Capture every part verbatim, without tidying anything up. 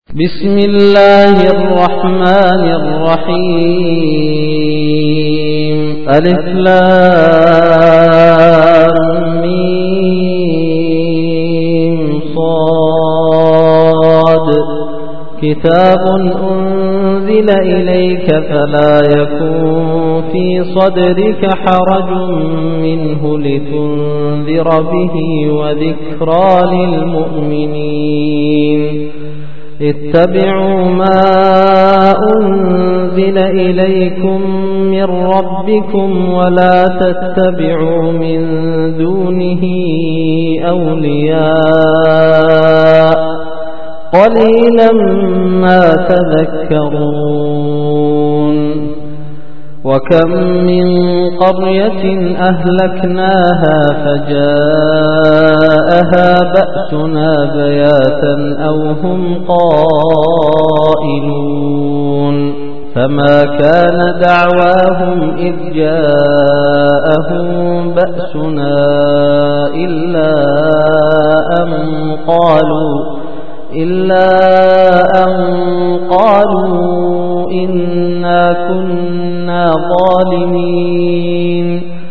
بسم الله الرحمن الرحيم. ألف لام ميم صاد. كتاب أنزل إليك فلا يكن في صدرك حرج منه لتنذر به وذكرى للمؤمنين. اتبعوا ما أنزل إليكم من ربكم ولا تتبعوا من دونه أولياء قليلا ما تذكرون. وكم من قرية أهلكناها فجاءها بأسنا بياتا أو هم قائلون. فما كان دعواهم إذ جاءهم بأسنا إلا أن قالوا إلا أن قالوا إنا كنا ظالمين.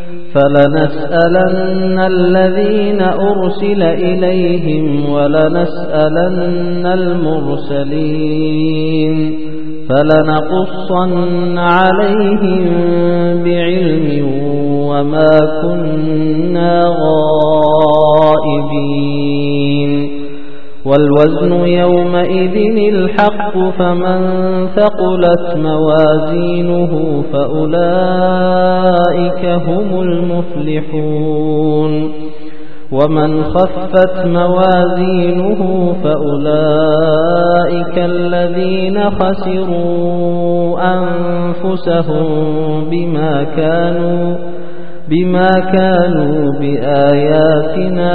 فلنسألن الذين أرسل إليهم ولنسألن المرسلين فلنقصن عليهم بعلم وما كنا غائبين. والوزن يومئذ الحق فمن ثقلت موازينه فأولئك هم المفلحون. ومن خفت موازينه فأولئك الذين خسروا أنفسهم بما كانوا بما كانوا بآياتنا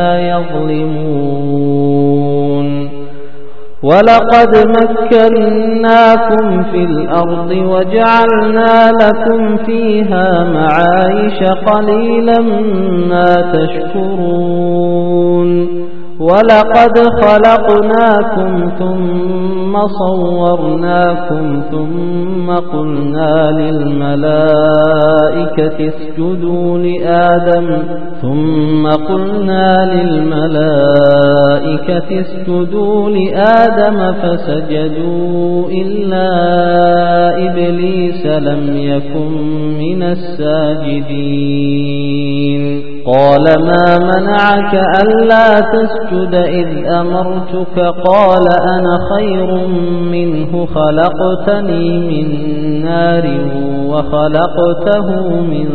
يظلمون. ولقد مكناكم في الأرض وجعلنا لكم فيها معايش قليلا ما تشكرون. ولقد خلقناكم ثم صورناكم ثم قلنا للملائكة اسجدوا لآدم ثم قلنا للملائكة اسجدوا لآدم فسجدوا إلا إبليس لم يكن من الساجدين. قال ما منعك ألا تسجد إذ أمرتك؟ قال أنا خير منه خلقتني من نار وخلقته من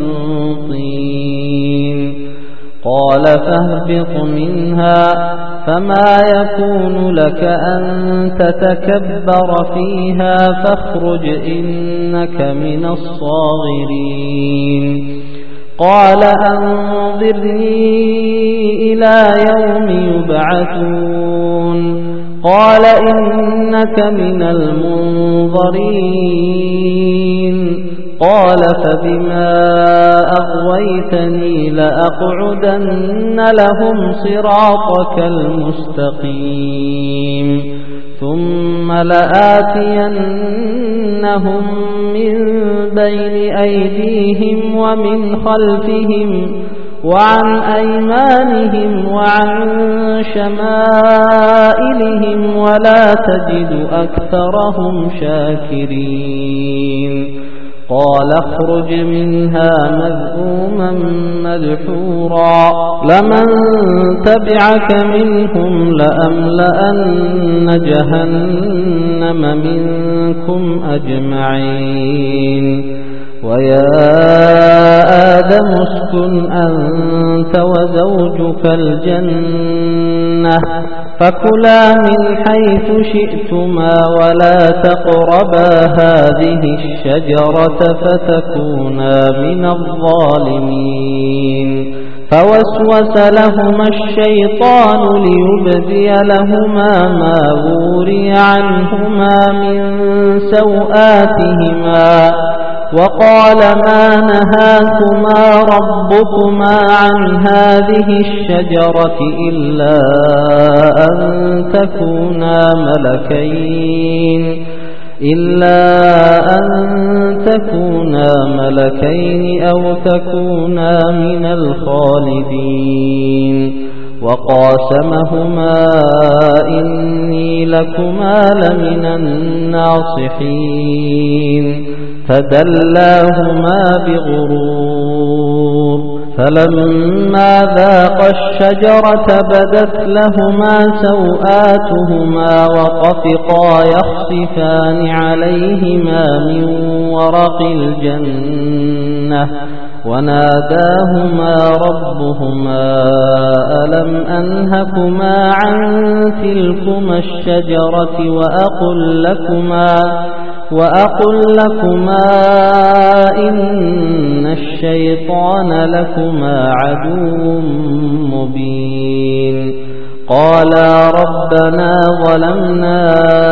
طين. قال فاهبط منها فما يكون لك أن تتكبر فيها فاخرج إنك من الصاغرين. قال أنظرني إلى يوم يبعثون. قال إنك من المنظرين. قال فبما أغويتني لأقعدن لهم صراطك المستقيم ثم لآتينهم من بين أيديهم ومن خلفهم وعن أيمانهم وعن شمائلهم ولا تجد أكثرهم شاكرين. قال اخرج منها مذءوما مدحورا لمن تبعك منهم لأملأن جهنم منكم أجمعين. ويا آدم اسكن أنت وزوجك الجنة فكلا من حيث شئتما ولا تقربا هذه الشجرة فتكونا من الظالمين. فوسوس لهما الشيطان ليبدي لهما ما وري عنهما من سوآتهما وقال ما نهاكما ربكما عن هذه الشجرة إلا أن تكونا ملكين إلا أن تكونا ملكين أو تكونا من الخالدين وقاسمهما إني لكما لمن الناصحين فدلاهما بغرور فلما ذاقا الشجرة بدت لهما سوآتهما وطفقا يخصفان عليهما من ورق الجنة وناداهما ربهما ألم أنهكما عن تلكما الشجرة وأقل لكما وأقل لكما إن الشيطان لكما عدو مبين قالا ربنا ظلمنا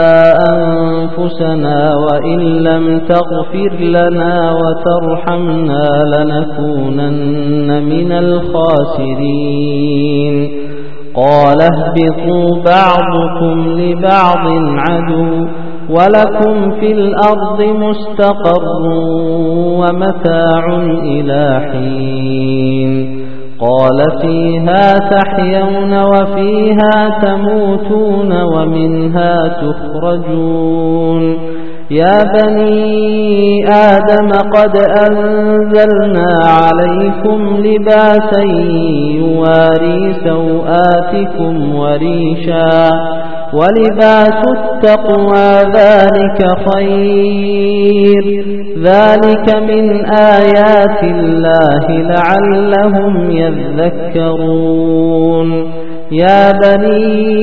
أنفسنا وإن لم تغفر لنا وترحمنا لنكونن من الخاسرين قال اهبطوا بعضكم لبعض عدو ولكم في الأرض مستقر ومتاع إلى حين قال فيها تحيون وفيها تموتون ومنها تخرجون يا بني آدم قد أنزلنا عليكم لباسا يواري سوآتكم وريشا ولباس التقوى ذلك خير ذلك من آيات الله لعلهم يذكرون يا بني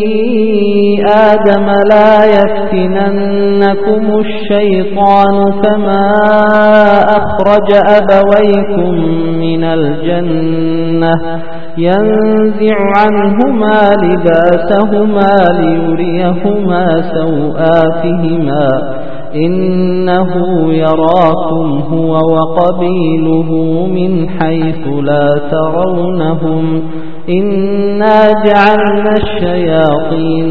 آدم لا يفتننكم الشيطان كما أخرج أبويكم من الجنة ينزع عنهما لباسهما ليريهما سوآتهما إنه يراكم هو وقبيله من حيث لا ترونهم إنا جعلنا الشياطين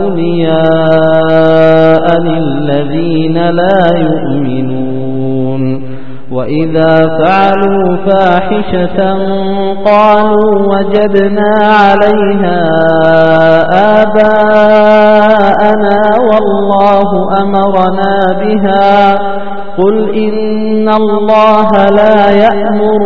أولياء للذين لا يؤمنون وإذا فعلوا فاحشة قالوا وجدنا عليها آباءنا والله أمرنا بها قل إن الله لا يأمر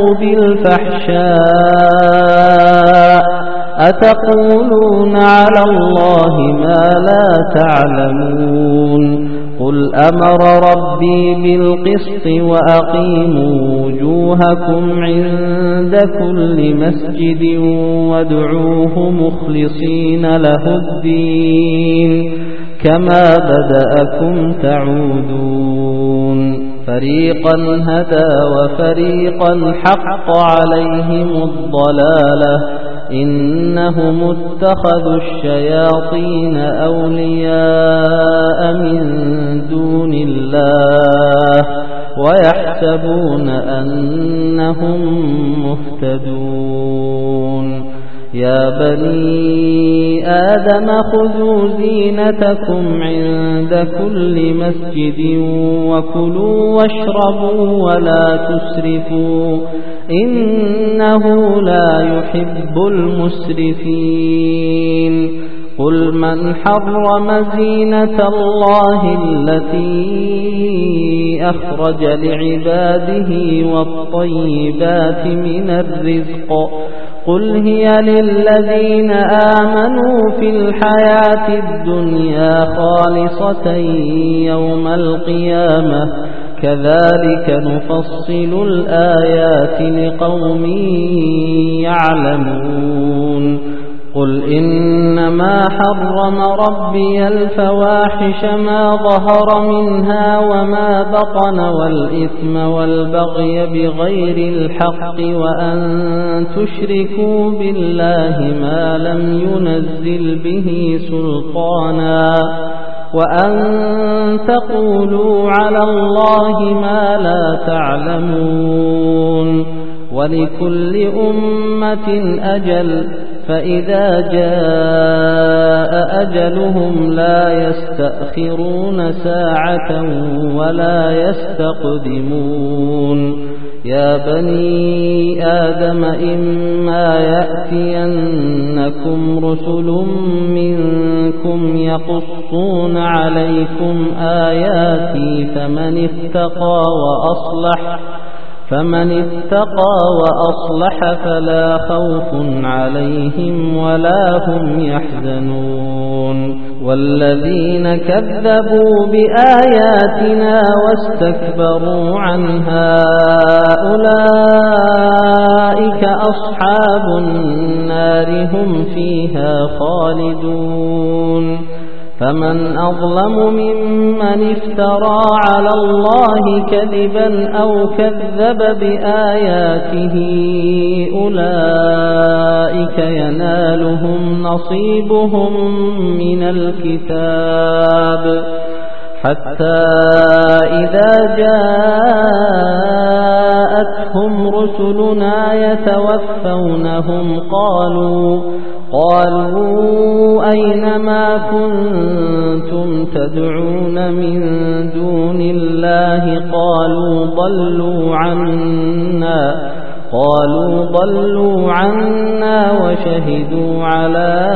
بالفحشاء أتقولون على الله ما لا تعلمون قل أمر ربي بالقسط وأقيموا وجوهكم عند كل مسجد وادعوه مخلصين له الدين كما بدأكم تعودون فريقا هدى وفريقا حق عليهم الضلالة إنهم اتخذوا الشياطين أولياء من دون الله ويحسبون أنهم مهتدون يا بني آدم خذوا زينتكم عند كل مسجد وكلوا واشربوا ولا تسرفوا إنه لا يحب المسرفين قل من حرم زينة الله التي أخرج لعباده والطيبات من الرزق قل هي للذين آمنوا في الحياة الدنيا خالصة يوم القيامة كذلك نفصل الآيات لقوم يعلمون قل إنما حرم ربي الفواحش ما ظهر منها وما بطن والإثم والبغي بغير الحق وأن تشركوا بالله ما لم ينزل به سلطانا وأن تقولوا على الله ما لا تعلمون ولكل أمة أجل فإذا جاء أجلهم لا يستأخرون ساعة ولا يستقدمون يا بني آدم إما يأتينكم رسل منكم يقصون عليكم آياتي فمن اتقى وأصلح فمن اتقى وأصلح فلا خوف عليهم ولا هم يحزنون والذين كذبوا بآياتنا واستكبروا عنها أولئك أصحاب النار هم فيها خالدون فمن أظلم ممن افترى على الله كذبا أو كذب بآياته أولئك ينالهم نصيبهم من الكتاب حتى إذا جاءتهم رسلنا يتوفونهم قالوا قالوا أين ما كنتم تدعون من دون الله قالوا ضلوا عنا قالوا ضلوا عنا وشهدوا على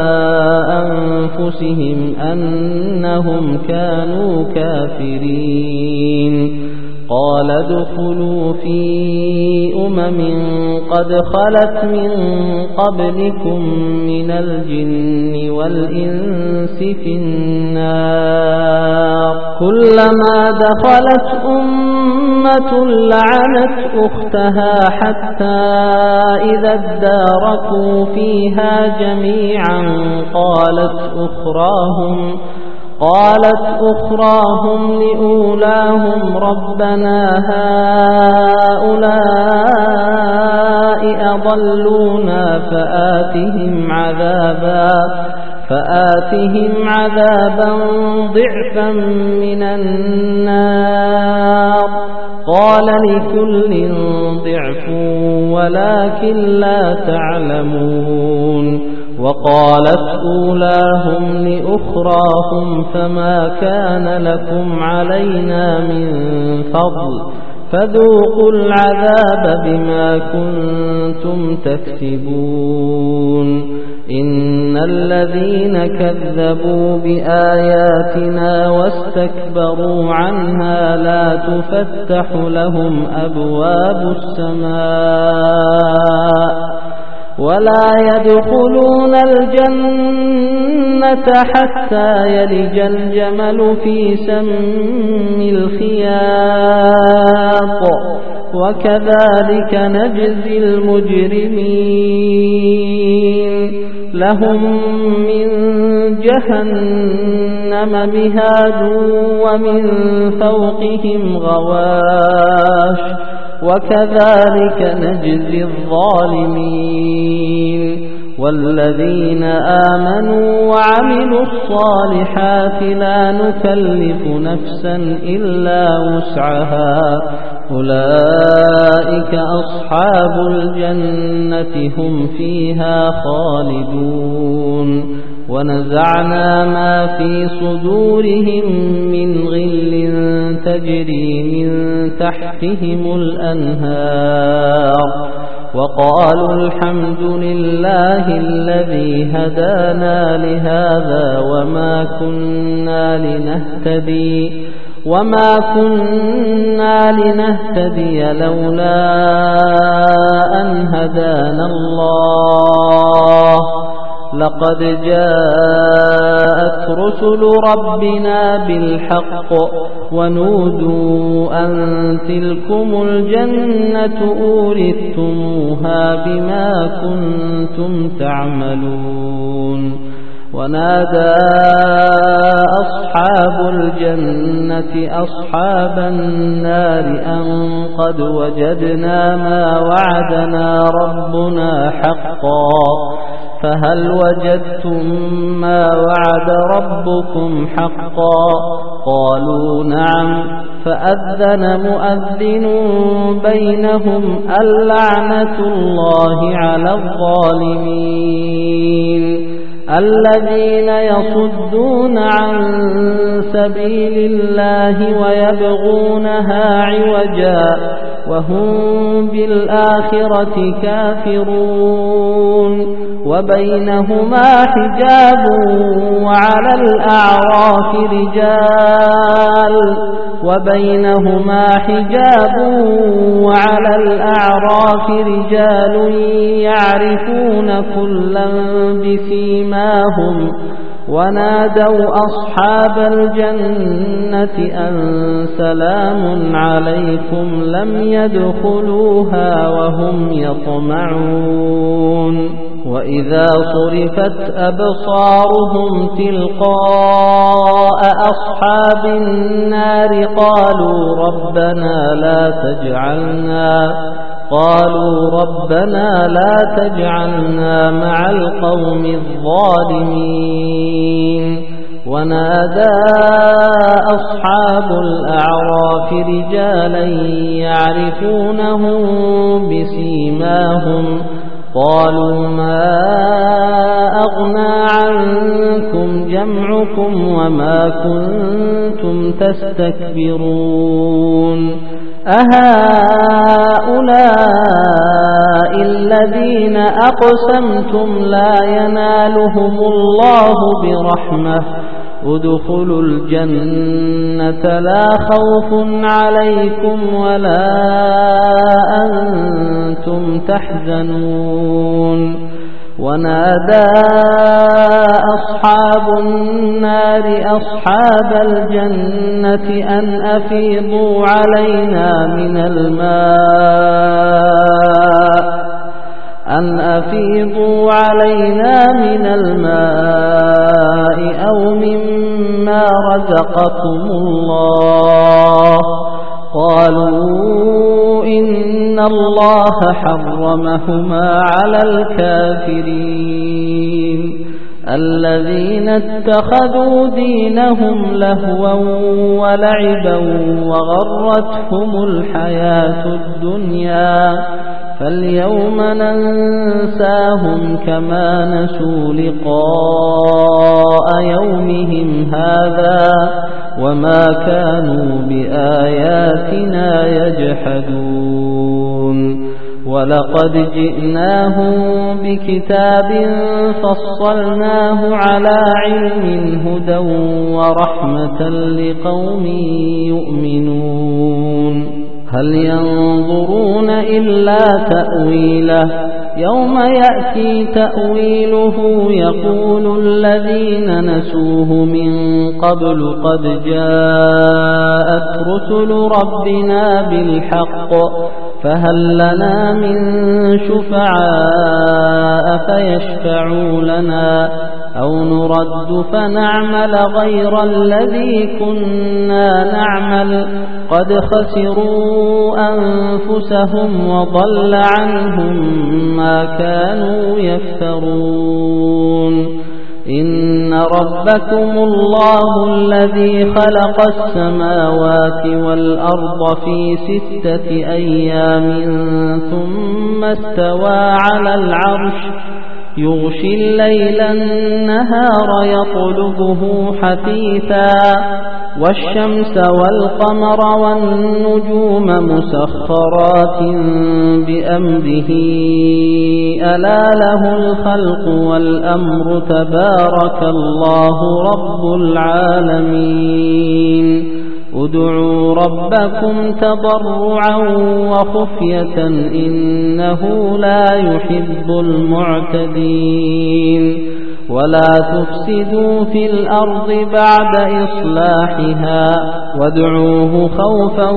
أنفسهم أنهم كانوا كافرين قال ادخلوا في أمم قد خلت من قبلكم من الجن والإنس في النار كلما دخلت أمة لعنت أختها حتى إذا اداركوا فيها جميعا قالت أخراهم قالت أخراهم لأولاهم ربنا هؤلاء أضلونا فآتهم عذابا فآتهم عذابا ضعفا من النار قال لكل ضعف ولكن لا تعلمون وقالت أولاهم لأخراهم فما كان لكم علينا من فضل فذوقوا العذاب بما كنتم تكسبون إن الذين كذبوا بآياتنا واستكبروا عنها لا تفتح لهم أبواب السماء ولا يدخلون الجنة حتى يلج الجمل في سم الخياط وكذلك نجزي المجرمين لهم من جهنم مهاد ومن فوقهم غواش وكذلك نجزي الظالمين والذين آمنوا وعملوا الصالحات لا نكلف نفسا إلا وسعها أولئك أصحاب الجنة هم فيها خالدون ونزعنا ما في صدورهم من غل تجري من تحتهم الأنهار وقالوا الحمد لله الذي هدانا لهذا وما كنا لنهتدي وما كنا لنهتدي لولا أن هدانا الله لقد جاءت رسل ربنا بالحق ونودوا أن تلكم الجنة أورثتموها بما كنتم تعملون ونادى أصحاب الجنة أصحاب النار أن قد وجدنا ما وعدنا ربنا حقا فهل وجدتم ما وعد ربكم حقا؟ قالوا نعم. فأذن مؤذن بينهم اللعنة الله على الظالمين الذين يصدون عن سبيل الله ويبغونها عوجا وهم بالآخرة كافرون وبينهما حجاب وعلى الأعراف رجال وبينهما حجاب وعلى الأعراف رجال يعرفون كلا بسيماهم ونادوا أصحاب الجنة أن سلام عليكم لم يدخلوها وهم يطمعون وإذا صرفت أبصارهم تلقاء أصحاب النار قالوا ربنا لا تجعلنا قالوا ربنا لا تجعلنا مع القوم الظالمين ونادى أصحاب الأعراف رجالا يعرفونهم بسيماهم قالوا ما أغنى عنكم جمعكم وما كنتم تستكبرون أهؤلاء الذين أقسمتم لا ينالهم الله برحمة ادخلوا الجنة لا خوف عليكم ولا أنتم تحزنون ونادى أصحاب النار أصحاب الجنة أن أفيضوا علينا من الماء أن أفيضوا علينا من الماء أو مما رزقكم الله قالوا إن الله حرمهما على الكافرين الذين اتخذوا دينهم لهوا ولعبا وغرتهم الحياة الدنيا فاليوم ننساهم كما نسوا لقاء يومهم هذا وما كانوا بآياتنا يجحدون ولقد جئناهم بكتاب فصلناه على علم هدى ورحمة لقوم يؤمنون هل ينظرون إلا تأويله يوم يأتي تأويله يقول الذين نسوه من قبل قد جاءت رسل ربنا بالحق فهل لنا من شفعاء فيشفعوا لنا أو نرد فنعمل غير الذي كنا نعمل قد خسروا أنفسهم وضل عنهم ما كانوا يفترون إن ربكم الله الذي خلق السماوات والأرض في ستة أيام ثم استوى على العرش يغشي الليل النهار يطلبه حثيثا والشمس والقمر والنجوم مسخرات بأمره ألا له الخلق والأمر تبارك الله رب العالمين ادعوا ربكم تضرعا وخفية إنه لا يحب المعتدين ولا تفسدوا في الأرض بعد إصلاحها وادعوه خوفا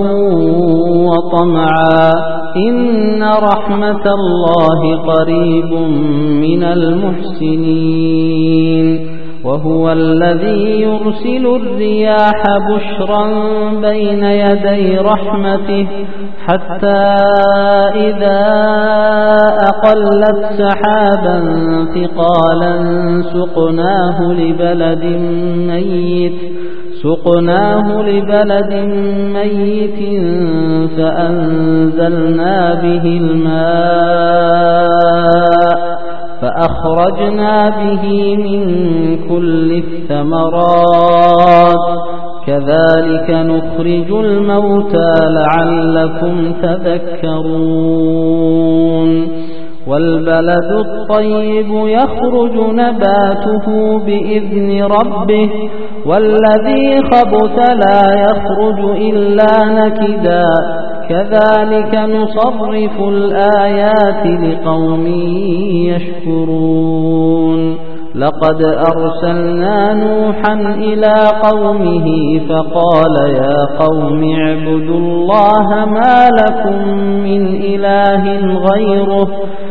وطمعا إن رحمة الله قريب من المحسنين وهو الذي يرسل الرياح بشرا بين يدي رحمته حتى إذا أقلت سحابا ثقالا سقناه لبلد ميت سقناه لبلد ميت فأنزلنا به الماء فأخرجنا به من كل الثمرات كذلك نخرج الموتى لعلكم تذكرون والبلد الطيب يخرج نباته بإذن ربه والذي خبث لا يخرج إلا نكدا كذلك نصرف الآيات لقوم يشكرون لقد أرسلنا نوحا إلى قومه فقال يا قوم اعبدوا الله ما لكم من إله غيره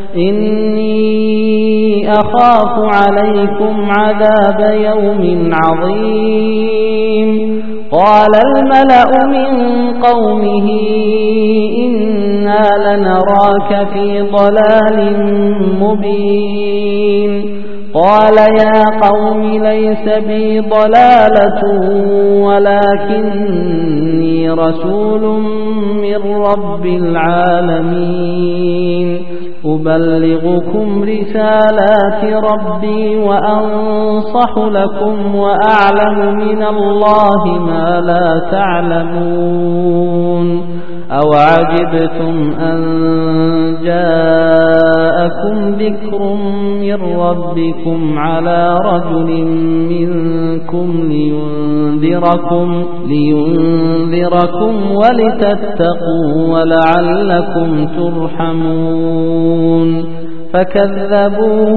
إني أخاف عليكم عذاب يوم عظيم قال الملأ من قومه إنا لنراك في ضلال مبين قال يا قوم ليس بي ضلالة ولكني رسول من رب العالمين أبلغكم رسالات ربي وأنصح لكم وأعلم من الله ما لا تعلمون أوعجبتم أن جاءكم ذكر من ربكم على رجل منكم لينذركم, لينذركم ولتتقوا ولعلكم ترحمون فكذبوه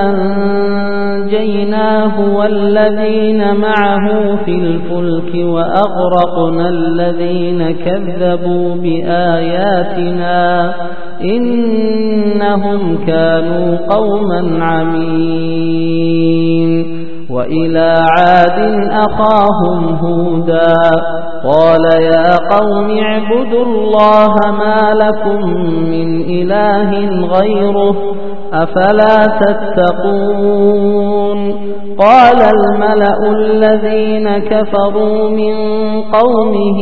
فأنجيناه والذين معه في الفلك وأغرقنا الذين كذبوا بآياتنا إنهم كانوا قوما عمين وإلى عاد أخاهم هودا قال يا قوم اعبدوا الله ما لكم من إله غيره أفلا تتقون قال الملأ الذين كفروا من قومه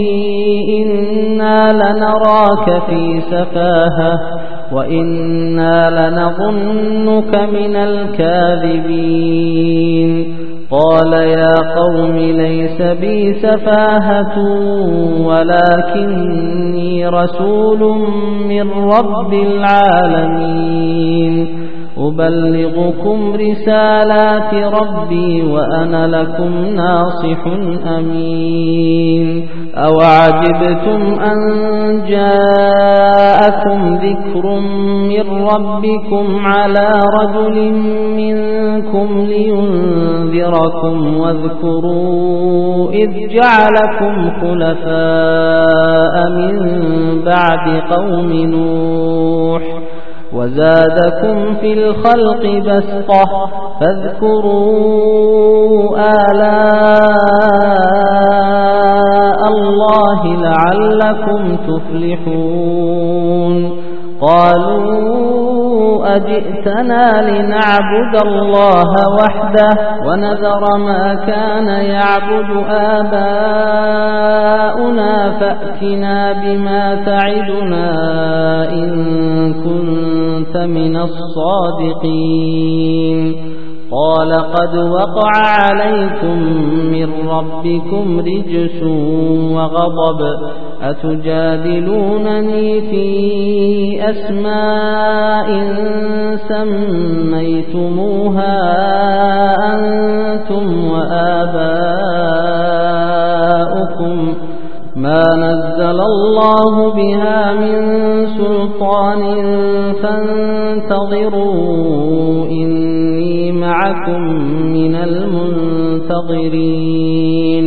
إنا لنراك في سفاهة وإنا لنظنك من الكاذبين قال يا قوم ليس بي سفاهة ولكني رسول من رب العالمين أبلغكم رسالات ربي وأنا لكم ناصح أمين أوعجبتم أن جاءكم ذكر من ربكم على رجل منكم لينذركم واذكروا إذ جعلكم خلفاء من بعد قوم نوح وزادكم في الخلق بسطة فاذكروا آلاء الله لعلكم تفلحون قالوا أجئتنا لنعبد الله وحده ونذر ما كان يعبد آباؤنا فأتنا بما تعدنا إن كنت من الصادقين قال قد وقع عليكم من ربكم رجس وغضب أتجادلونني في أسماء سميتموها أنتم وآباؤكم ما نزل الله بها من سلطان فانتظروا إني معكم من المنتظرين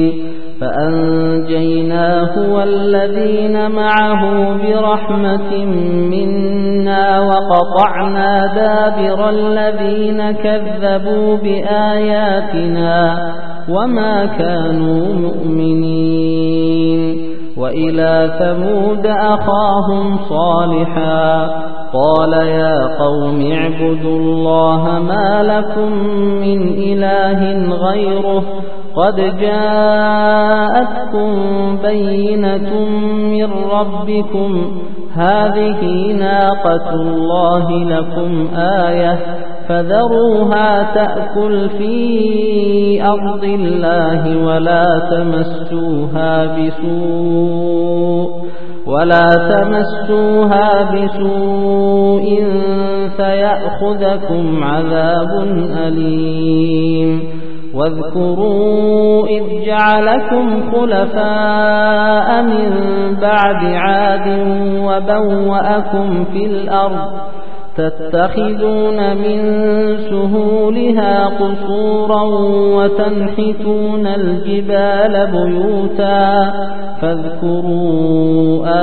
فأنجيناه والذين معه برحمة منا وقال لقطعنا دابر الذين كذبوا بآياتنا وما كانوا مؤمنين. وإلى ثمود أخاهم صالحا قال يا قوم اعبدوا الله ما لكم من إله غيره قد جاءتكم بينة من ربكم هذه ناقة الله لكم آية فذروها تأكل في أرض الله ولا تمسوها بسوء ولا تمسوها بسوء فيأخذكم عذاب أليم. واذكروا إذ جعلكم خلفاء من بعد عاد وبوأكم في الأرض تتخذون من سهولها قصورا وتنحتون الجبال بيوتا فاذكروا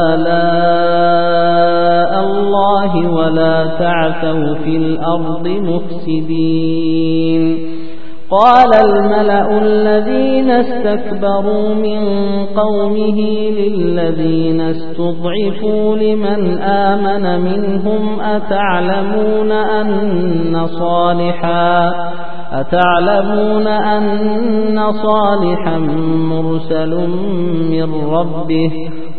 آلاء الله ولا تعثوا في الأرض مفسدين. قال الملأ الذين استكبروا من قومه للذين استضعفوا لمن آمن منهم أتعلمون أن صالحا أتعلمون أن صالحا مرسل من ربه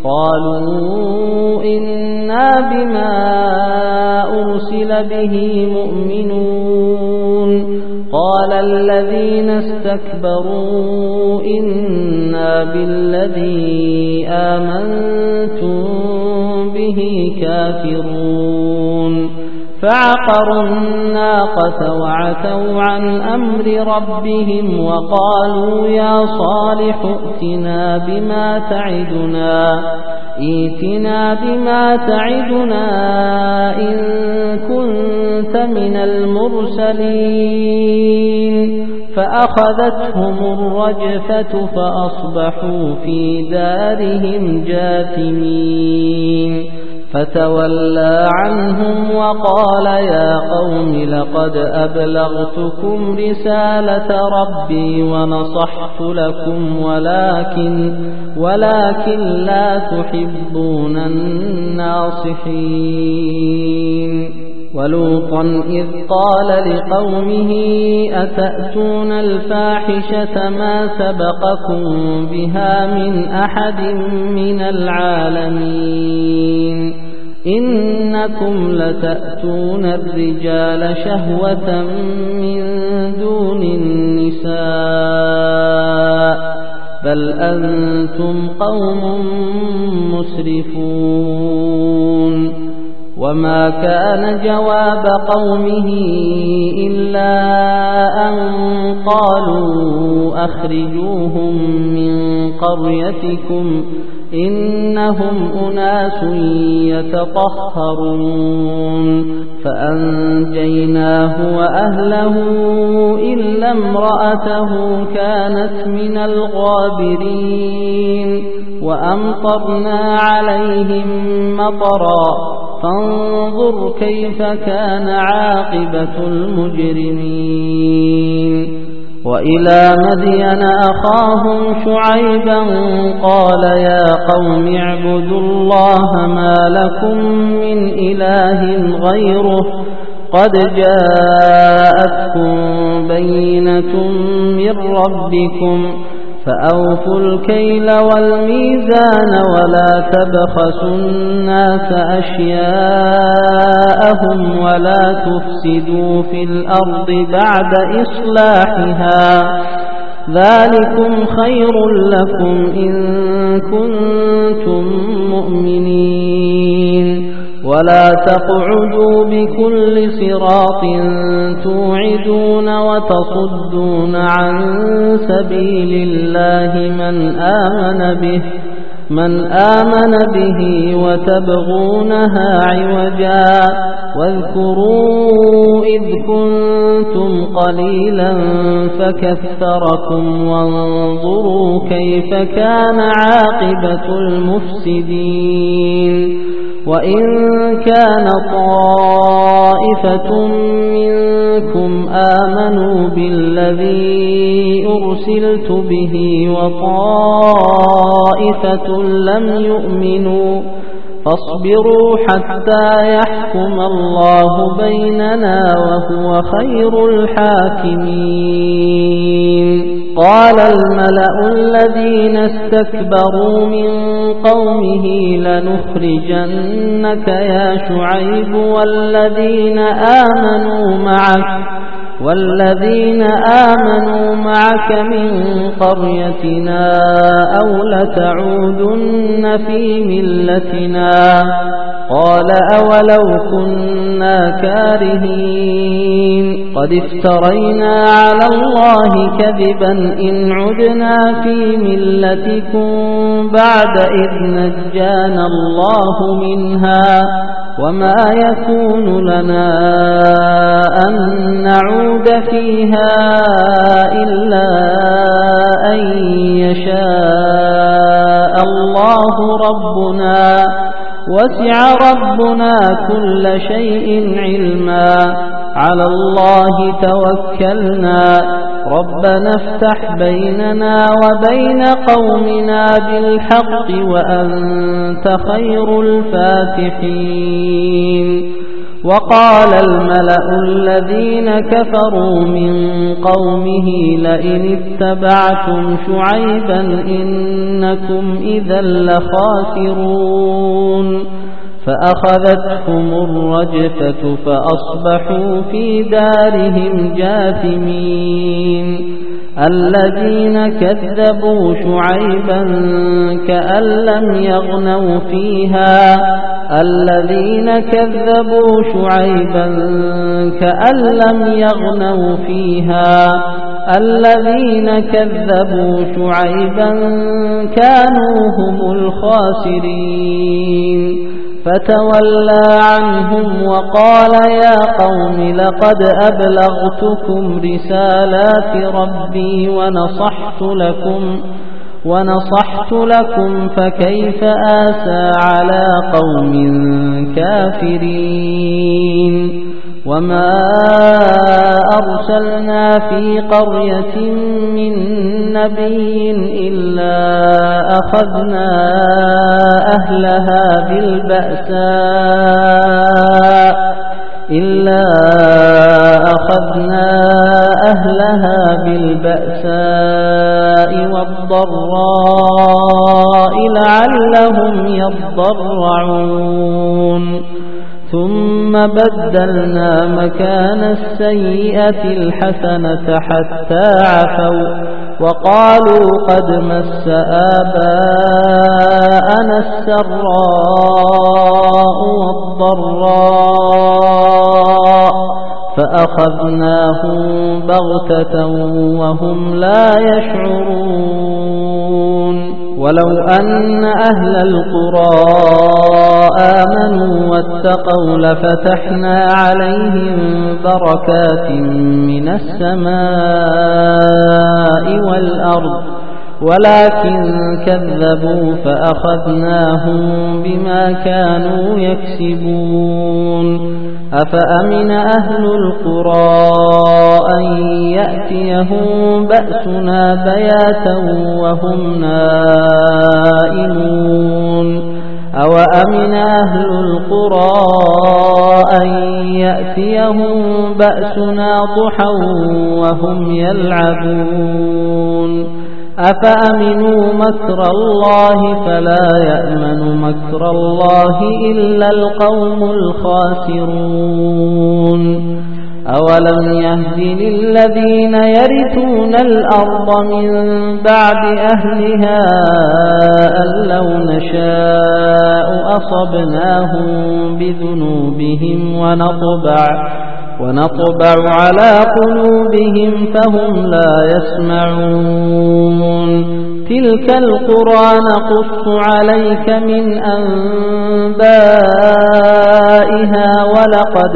قالوا إنا بما أرسل به مؤمنون. قال الذين استكبروا إنا بالذي آمنتم به كافرون. فعقروا الناقة وعتوا عن أمر ربهم وقالوا يا صالح ائتنا بما تعدنا ائتنا بما تعدنا إن كنت من المرسلين. فأخذتهم الرجفة فأصبحوا في دارهم جاثمين. فتولى عنهم وقال يا قوم لقد أبلغتكم رسالة ربي ونصحت لكم ولكن ولكن لا تحبون الناصحين. ولوطا إذ قال لقومه أتأتون الفاحشة ما سبقكم بها من أحد من العالمين إنكم لتأتون الرجال شهوة من دون النساء بل أنتم قوم مسرفون. وما كان جواب قومه إلا أن قالوا أخرجوهم من قريتكم إنهم أناس يتطهرون. فأنجيناه وأهله إلا امرأته كانت من الغابرين. وأمطرنا عليهم مطرا فانظر كيف كان عاقبة المجرمين. وإلى مدين أخاهم شعيبا قال يا قوم اعبدوا الله ما لكم من إله غيره قد جاءتكم بينة من ربكم فأوفوا الكيل والميزان ولا تبخسوا الناس أشياءهم ولا تفسدوا في الأرض بعد إصلاحها ذلكم خير لكم إن كنتم مؤمنين. ولا تقعدوا بكل صراط توعدون وتصدون عن سبيل الله من آمن به من آمن به وتبغونها عوجا واذكروا إذ كنتم قليلا فكثركم وانظروا كيف كان عاقبة المفسدين. وإن كان طائفة طائفة منكم آمنوا بالذي أرسلت به وطائفة لم يؤمنوا فاصبروا حتى يحكم الله بيننا وهو خير الحاكمين. قال الملأ الذين استكبروا من قومه لنخرجنك يا شعيب والذين آمنوا معك والذين آمنوا معك من قريتنا أو لتعودن في ملتنا. قال أولو كنا كارهين قد افترينا على الله كذبا إن عدنا في ملتكم بعد إذ نجانا الله منها وما يكون لنا أن نعود فيها إلا أن يشاء الله ربنا وسع ربنا كل شيء علما على الله توكلنا ربنا افتح بيننا وبين قومنا بالحق وأنت خير الفاتحين. وقال الملأ الذين كفروا من قومه لئن اتبعتم شعيبا إنكم إذا لخاسرون فأخذتهم الرجفة فأصبحوا في دارهم جاثمين. الذين كذبوا شعيبا كأن لم يغنوا فيها الذين كذبوا شعيبا كأن لم يغنوا فيها الذين كذبوا شعيبا كانوا هم الخاسرين. فتولى عنهم وقال يا قوم لقد أبلغتكم رسالات ربي ونصحت لكم ونصحت لكم فكيف آسى على قوم كافرين. وما أرسلنا في قرية من نبي إلا أخذنا أهلها بالبأساء إلا أخذنا أهلها بالبأساء والضراء لعلهم يضرعون. ثم بدلنا مكان السيئة الحسنة حتى عفوا وقالوا قد مس آباءنا السراء والضراء فأخذناهم بغتة وهم لا يشعرون. ولو أن أهل القرى آمنوا واتقوا لفتحنا عليهم بركات من السماء والأرض ولكن كذبوا فأخذناهم بما كانوا يكسبون. أفأمن أهل القرى أن يأتيهم بأسنا بياتا وهم نائمون أوأمن أهل القرى أن يأتيهم بأسنا ضحى وهم يلعبون. أفأمنوا مكر الله فلا يأمن مكر الله إلا القوم الخاسرون. أولم يهد للذين يرثون الأرض من بعد أهلها أن لو نشاء أصبناهم بذنوبهم ونطبع ونطبع على قلوبهم فهم لا يسمعون. تلك القرى نقص عليك من أنبائها ولقد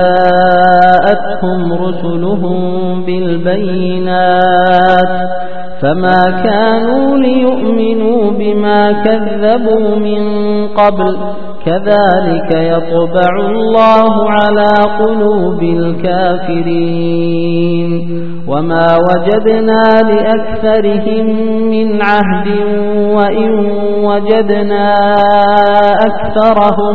جاءتهم رسلهم بالبينات فما كانوا ليؤمنوا بما كذبوا من قبل كذلك يطبع الله على قلوب الكافرين وما وجدنا لأكثرهم من عهد وإن وجدنا أكثرهم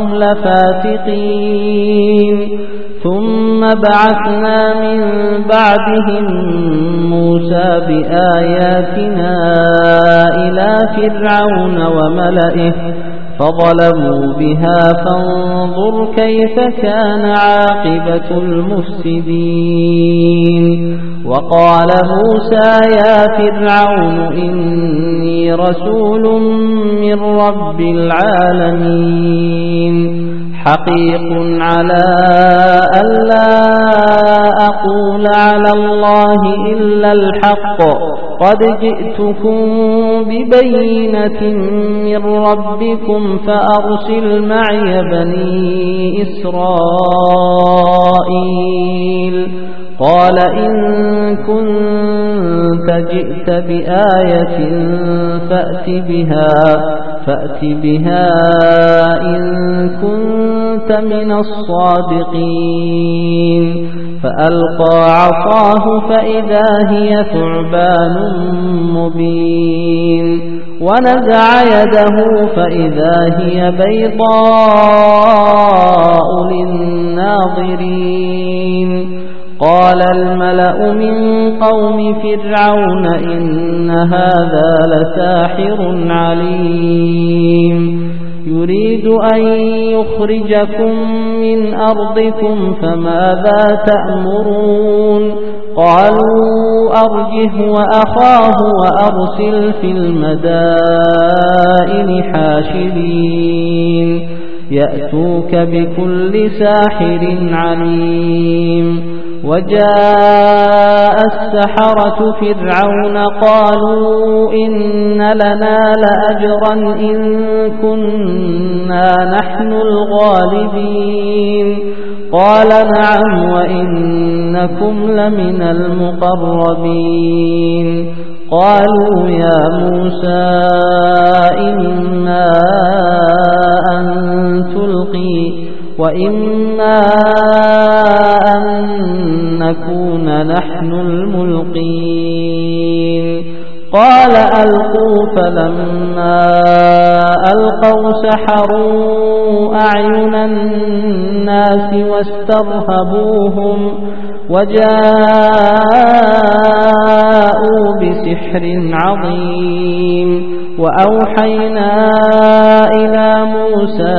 لفاسقين ثم بعثنا من بعدهم موسى بآياتنا إلى فرعون وملئه فظلموا بها فانظر كيف كان عاقبة المفسدين وقال موسى يا فرعون إني رسول من رب العالمين حقيق على ألا أقول على الله إلا الحق قد جئتكم ببينة من ربكم فأرسل معي بني إسرائيل قال إن كنت جئت بآية فأت بها فأت بها إن كنت من الصادقين فألقى عصاه فإذا هي ثعبان مبين ونزع يده فإذا هي بيضاء للناظرين قال الملأ من قوم فرعون إن هذا لساحر عليم يريد أن يخرجكم من أرضكم فماذا تأمرون قالوا أرجه وأخاه وأرسل في المدائن حاشرين يأتوك بكل ساحر عليم وجاء السحرة فرعون قالوا إن لنا لأجرا إن كنا نحن الغالبين قال نعم وإنكم لمن المقربين قالوا يا موسى إما أن تلقي وإما أن نكون نحن الملقين قال ألقوا فلما ألقوا سحروا أعين الناس واسترهبوهم وجاءوا بسحر عظيم وأوحينا إلى موسى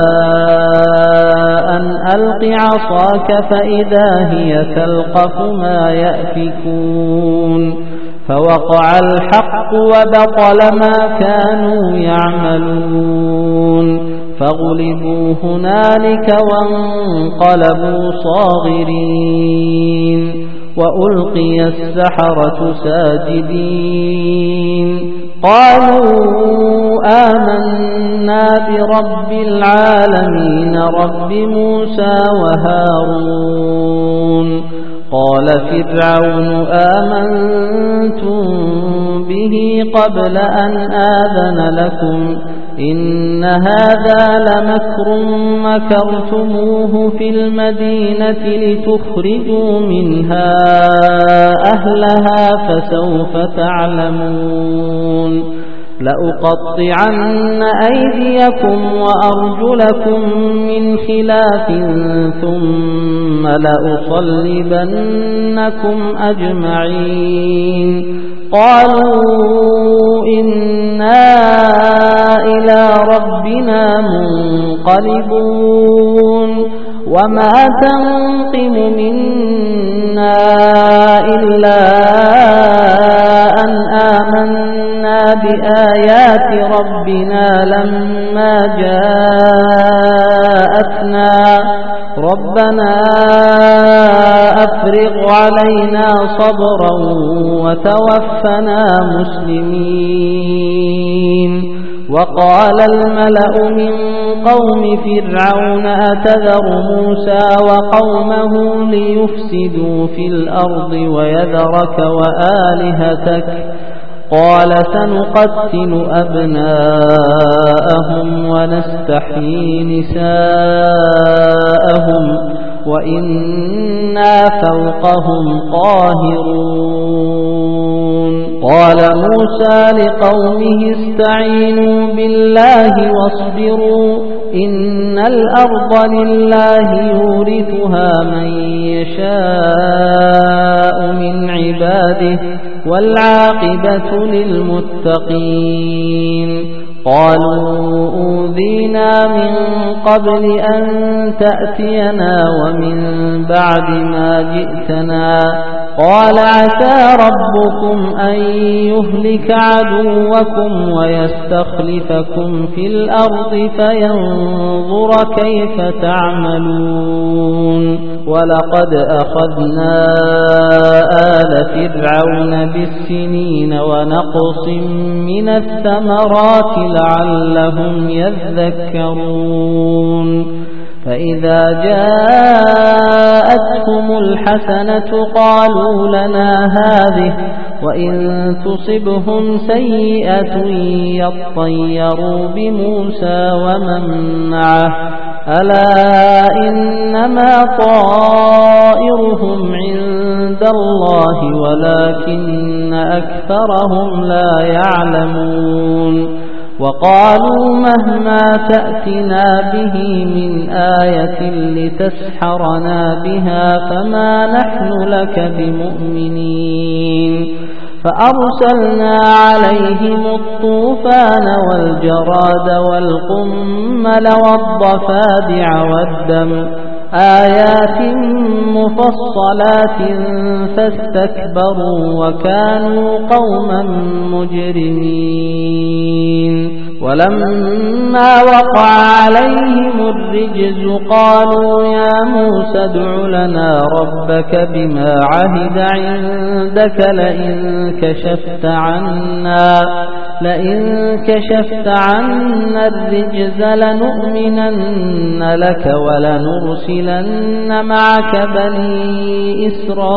أن ألق عصاك فإذا هي تلقف ما يأفكون فوقع الحق وبطل ما كانوا يعملون فغلبوا هنالك وانقلبوا صاغرين وألقي السحرة ساجدين قالوا آمنا برب العالمين رب موسى وهارون قال فرعون آمنتم به قبل أن آذن لكم إن هذا لمكر مكرتموه في المدينة لتخرجوا منها أهلها فسوف تعلمون لأقطعن أيديكم وأرجلكم من خلاف ثم لأصلبنكم أجمعين قالوا إنا إلى ربنا منقلبون وما تنقم منا إلا أن آمنا بآيات ربنا لما جاءتنا ربنا أفرغ علينا صبرا وتوفنا مسلمين وقال الملأ من قوم فرعون أتذر موسى وقومه ليفسدوا في الأرض ويذرك وآلهتك قال سنقتل أبناءهم ونستحيي نساءهم وإنا فوقهم قاهرون. قال موسى لقومه استعينوا بالله واصبروا إن الأرض لله يورثها من يشاء من عباده والعاقبة للمتقين. قالوا أوذينا من قبل أن تأتينا ومن بعد ما جئتنا قال عسى ربكم أن يهلك عدوكم ويستخلفكم في الأرض فينظر كيف تعملون. ولقد أخذنا آل فرعون بالسنين ونقص من الثمرات لعلهم يذكرون. فإذا جاءتهم الحسنة قالوا لنا هذه وإن تصبهم سيئة يطيروا بموسى ومن معه ألا إنما طائرهم عند الله ولكن أكثرهم لا يعلمون. وقالوا مهما تأتنا به من آية لتسحرنا بها فما نحن لك بمؤمنين. فأرسلنا عليهم الطوفان والجراد والقمل والضفادع والدم آيات مفصلات فاستكبروا وكانوا قوما مجرمين. ولما وقع عليهم الرجز قالوا يا موسى ادع لنا ربك بما عهد عندك لئن كشفت عنا لئن كشفت عنا الرجز لنؤمنن لك ولنرسلن معك بني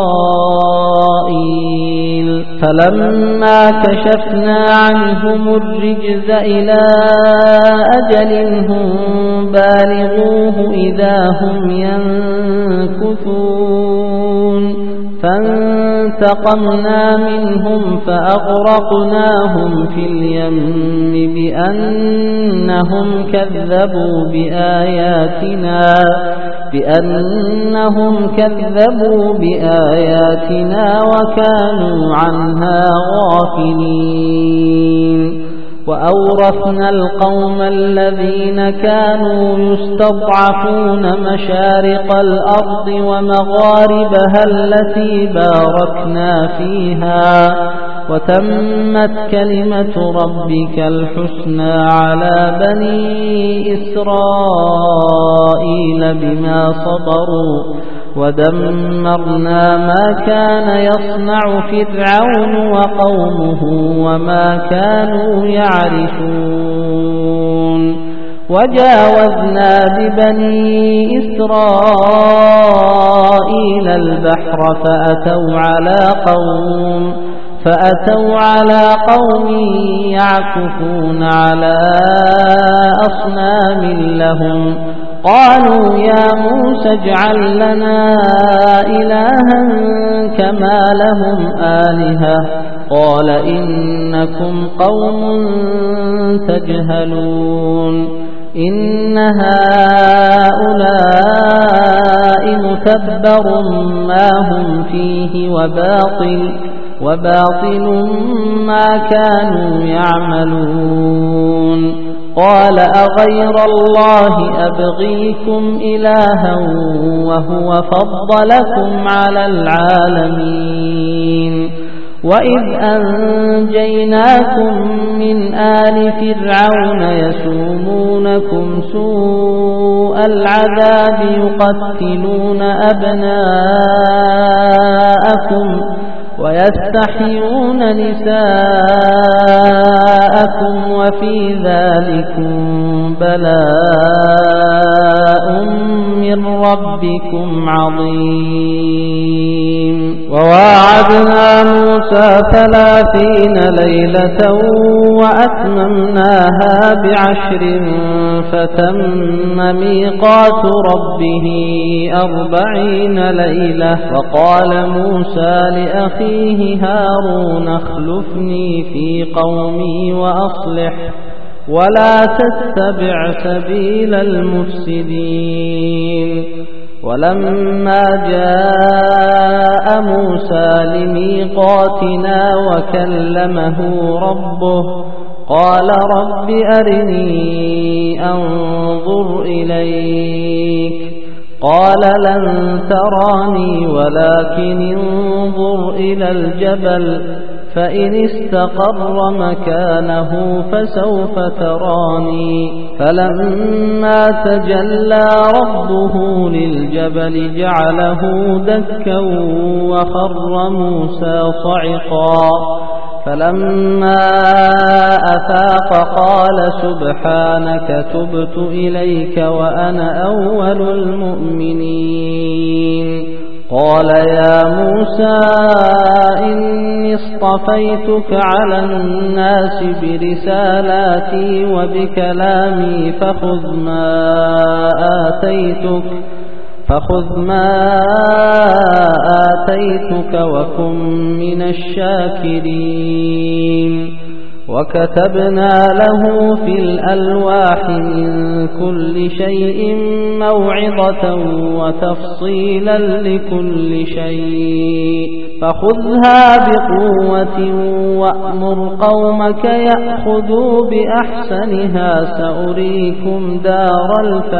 إسرائيل. فلما كشفنا عنهم الرجز إلى أجل هم بالغوه إذا هم ينكثون. فانتقمنا منهم فأغرقناهم في اليم بأنهم كذبوا بآياتنا بأنهم كذبوا بآياتنا وكانوا عنها غافلين. وأورثنا القوم الذين كانوا يستضعفون مشارق الأرض ومغاربها التي باركنا فيها وتمت كلمة ربك الحسنى على بني إسرائيل بما صبروا ودمرنا ما كان يصنع فرعون وقومه وما كانوا يعرشون. وجاوزنا ببني إسرائيل البحر فأتوا على قوم فأتوا على قوم يعكفون على أصنام لهم قالوا يا موسى اجعل لنا إلها كما لهم آلهة قال إنكم قوم تجهلون. إن هؤلاء متبر ما هم فيه وباطل وباطل ما كانوا يعملون. قال أغير الله أبغيكم إلها وهو فضلكم على العالمين. وإذ أنجيناكم من آل فرعون يسومونكم سوء العذاب يقتلون أبناءكم ويستحيون نساءكم وفي ذلكم بلاء من ربكم عظيم. وواعدنا موسى موسى ثلاثين ليلة وأتممناها بعشر فتم ميقات ربه أربعين ليلة. وقال موسى لأخيه هارون اخلفني في قومي وأصلح ولا تتبع سبيل المفسدين. ولما جاء موسى لميقاتنا وكلمه ربه قال رب أرني أنظر إليك قال لن تراني ولكن انظر إلى الجبل فإن استقر مكانه فسوف تراني. فلما تجلى ربه للجبل جعله دكا وخر موسى صعقا. فلما أفاق قال سبحانك تبت إليك وأنا أول المؤمنين. قال يا موسى إني اصطفيتك على الناس برسالاتي وبكلامي فخذ ما آتيتك فخذ ما آتيتك وكن من الشاكرين. وكتبنا له في الألواح من كل شيء موعظة وتفصيلا لكل شيء فخذها بقوة وأمر قومك يأخذوا بأحسنها سأريكم دار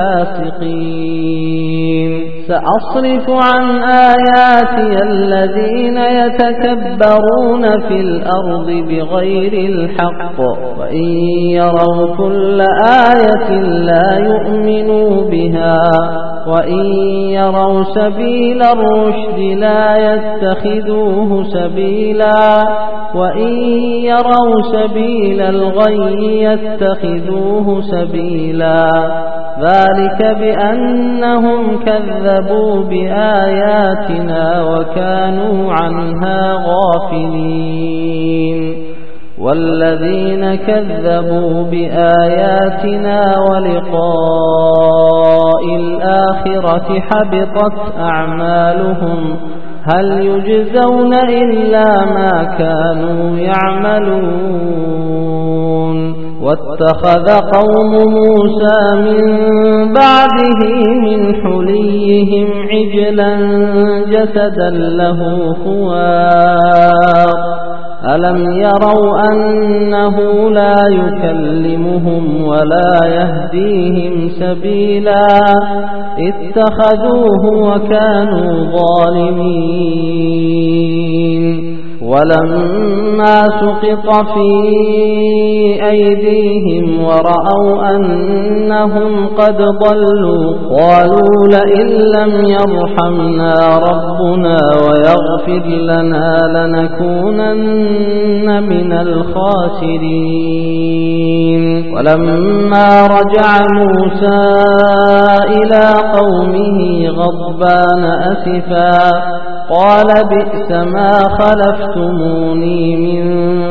الفاسقين. سأصرف عن آياتي الذين يتكبرون في الأرض بغير الحق وإن يروا كل آية لا يؤمنوا بها وإن يروا سبيل الرشد لا يتخذوه سبيلا وإن يروا سبيل الغي يتخذوه سبيلا. ذلك بأنهم كذبوا بآياتنا وكانوا عنها غافلين. والذين كذبوا بآياتنا ولقاء الآخرة حبطت أعمالهم هل يجزون إلا ما كانوا يعملون. واتخذ قوم موسى من بعده من حليهم عجلا جسدا له خوار ألم يروا أنه لا يكلمهم ولا يهديهم سبيلا اتخذوه وكانوا ظالمين. ولما سقط في أيديهم ورأوا أنهم قد ضلوا قالوا لئن لم يرحمنا ربنا ويغفر لنا لنكونن من الخاسرين. ولما رجع موسى إلى قومه غضبان أسفا قال بئس ما خلفتموني من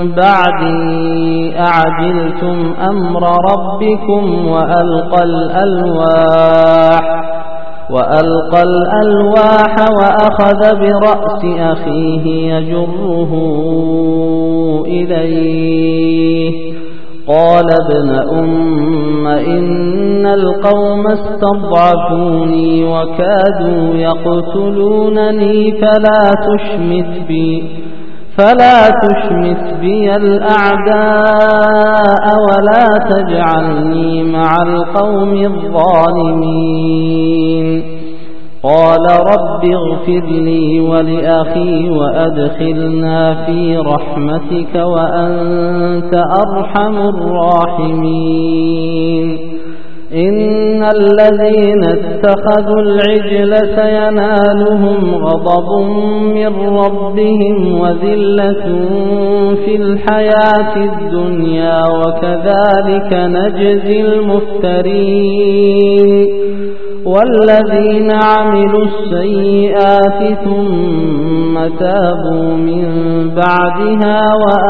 بعدي أعجلتم أمر ربكم وألقى الألواح وألقى الألواح وأخذ برأس أخيه يجره إليه قال ابن أم إن القوم استضعفوني وكادوا يقتلونني فلا تشمت بي فلا تشمت بي الأعداء ولا تجعلني مع القوم الظالمين. قال رب اغفر لي ولأخي وأدخلنا في رحمتك وأنت أرحم الراحمين. إن الذين اتخذوا العجل سينالهم غضب من ربهم وذلة في الحياة الدنيا وكذلك نجزي المفترين. والذين عملوا السيئات ثم تابوا من بعدها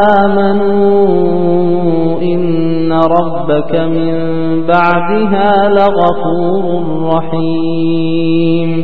وآمنوا إن ربك من بعدها لغفور رحيم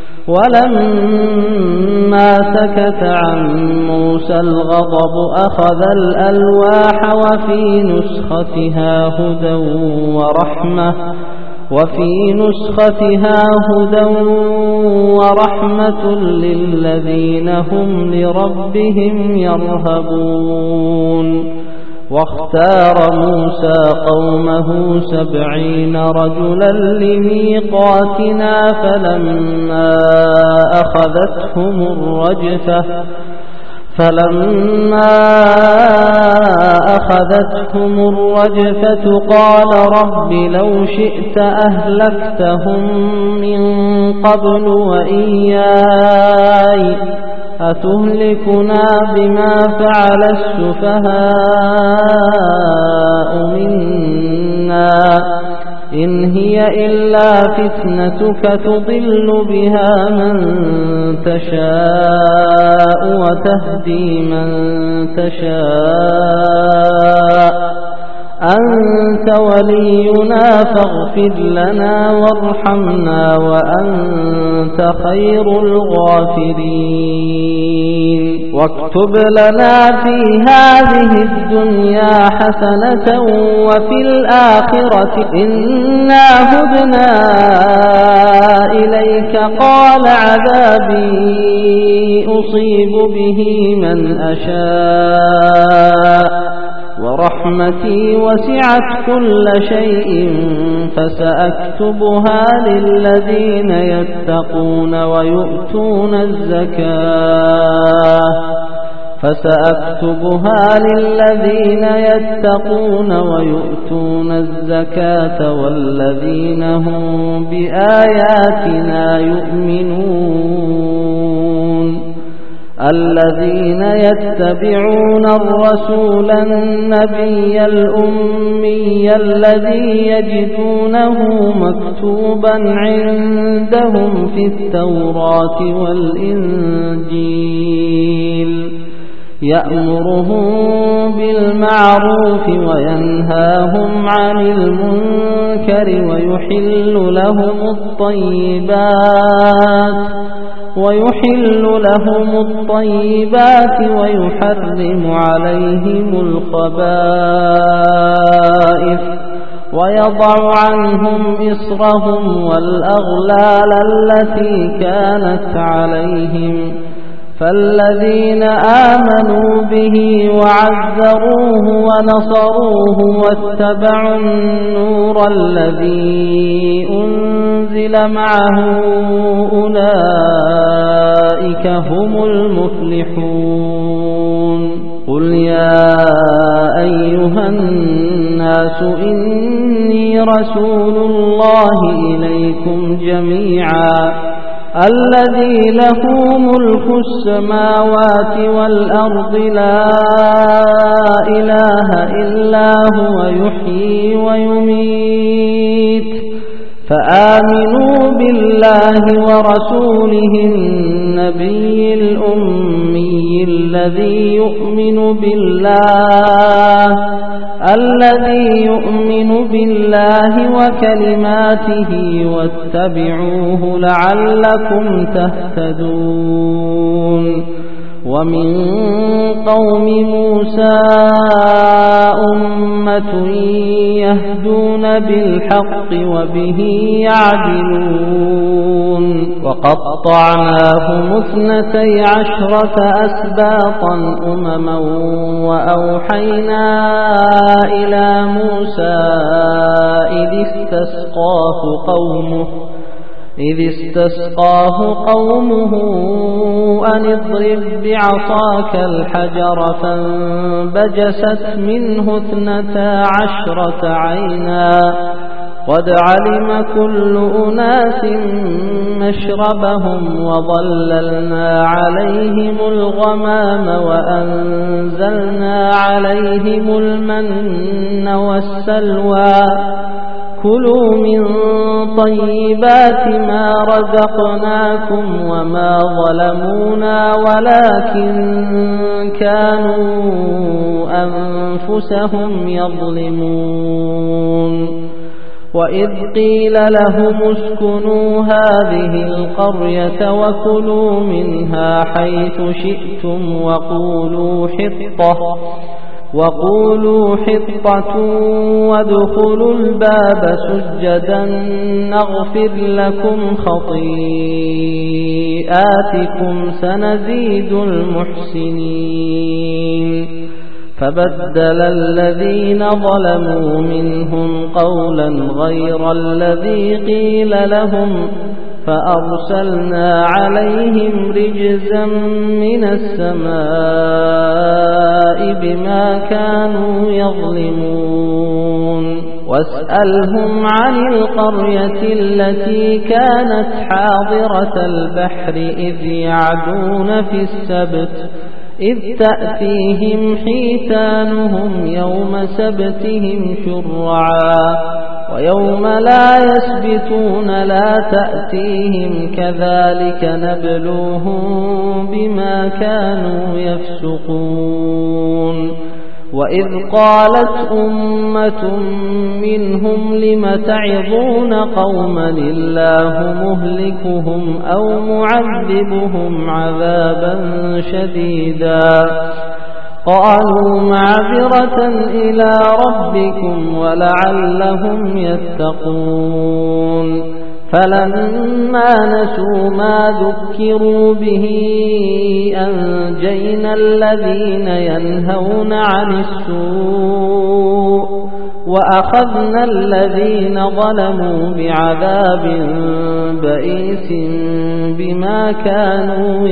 ولما سكت عن موسى الغضب أخذ الألواح وفي نسختها هدى ورحمة وفي نسختها هدى ورحمة للذين هم لربهم يرهبون واختار موسى قومه سبعين رجلا لميقاتنا فلما أخذتهم الرجفة فلما أخذتهم الرجفة قال رب لو شئت أهلكتهم من قبل وإياي أتهلكنا بما فعل السفهاء منا إن هي إلا فتنتك تضل بها من تشاء وتهدي من تشاء أنت ولينا فاغفر لنا وارحمنا وأنت خير الغافرين واكتب لنا في هذه الدنيا حسنة وفي الآخرة إنا هدنا إليك قال عذابي أصيب به من أشاء ورحمتي وسعت كل شيء فسأكتبها للذين يتقون ويؤتون الزكاة فسأكتبها للذين يتقون ويؤتون الزكاة والذين هم بآياتنا يؤمنون الذين يتبعون الرسول النبي الأمي الذي يجدونه مكتوبا عندهم في التوراة والإنجيل يأمرهم بالمعروف وينهاهم عن المنكر ويحل لهم الطيبات ويحل لهم الطيبات ويحرم عليهم الخبائث ويضع عنهم إصرهم والأغلال التي كانت عليهم فالذين آمنوا به وعزروه ونصروه واتبعوا النور الذي أنزل معه أولئك هم المفلحون قل يا أيها الناس إني رسول الله إليكم جميعا الذي له ملك السماوات والأرض لا إله إلا هو يحيي ويميت فآمنوا بالله ورسوله النبي الأمي الذي يؤمن بالله الذي يؤمن بالله وكلماته واتبعوه لعلكم تهتدون ومن قوم موسى أمة يهدون بالحق وبه يعدلون وقطعناهم اثنتي عشرة أسباطا أمما وأوحينا إلى موسى إذ استسقاه قومه إذ استسقاه قومه أن اضرب بعصاك الحجر فانبجست منه اثنتا عشرة عينا قد علم كل أناس مشربهم وظللنا عليهم الغمام وأنزلنا عليهم المن والسلوى كلوا من طيبات ما رزقناكم وما ظلمونا ولكن كانوا أنفسهم يظلمون وإذ قيل لهم اسكنوا هذه القرية وكلوا منها حيث شئتم وقولوا حطة وقولوا حطة وادخلوا الباب سجدا نغفر لكم خطيئاتكم سنزيد المحسنين فبدل الذين ظلموا منهم قولا غير الذي قيل لهم فأرسلنا عليهم رجزا من السماء بما كانوا يظلمون واسألهم عن القرية التي كانت حاضرة البحر إذ يعدون في السبت إذ تأتيهم حيتانهم يوم سبتهم شرعا ويوم لا يسبتون لا تأتيهم كذلك نبلوهم بما كانوا يفسقون وإذ قالت أمة منهم لم تعظون قوما الله مهلكهم أو معذبهم عذابا شديدا قالوا معذرة إلى ربكم ولعلهم يتقون فلما نسوا ما ذكروا به أنجينا الذين ينهون عن السوء وأخذنا الذين ظلموا بعذاب بئيس بما كانوا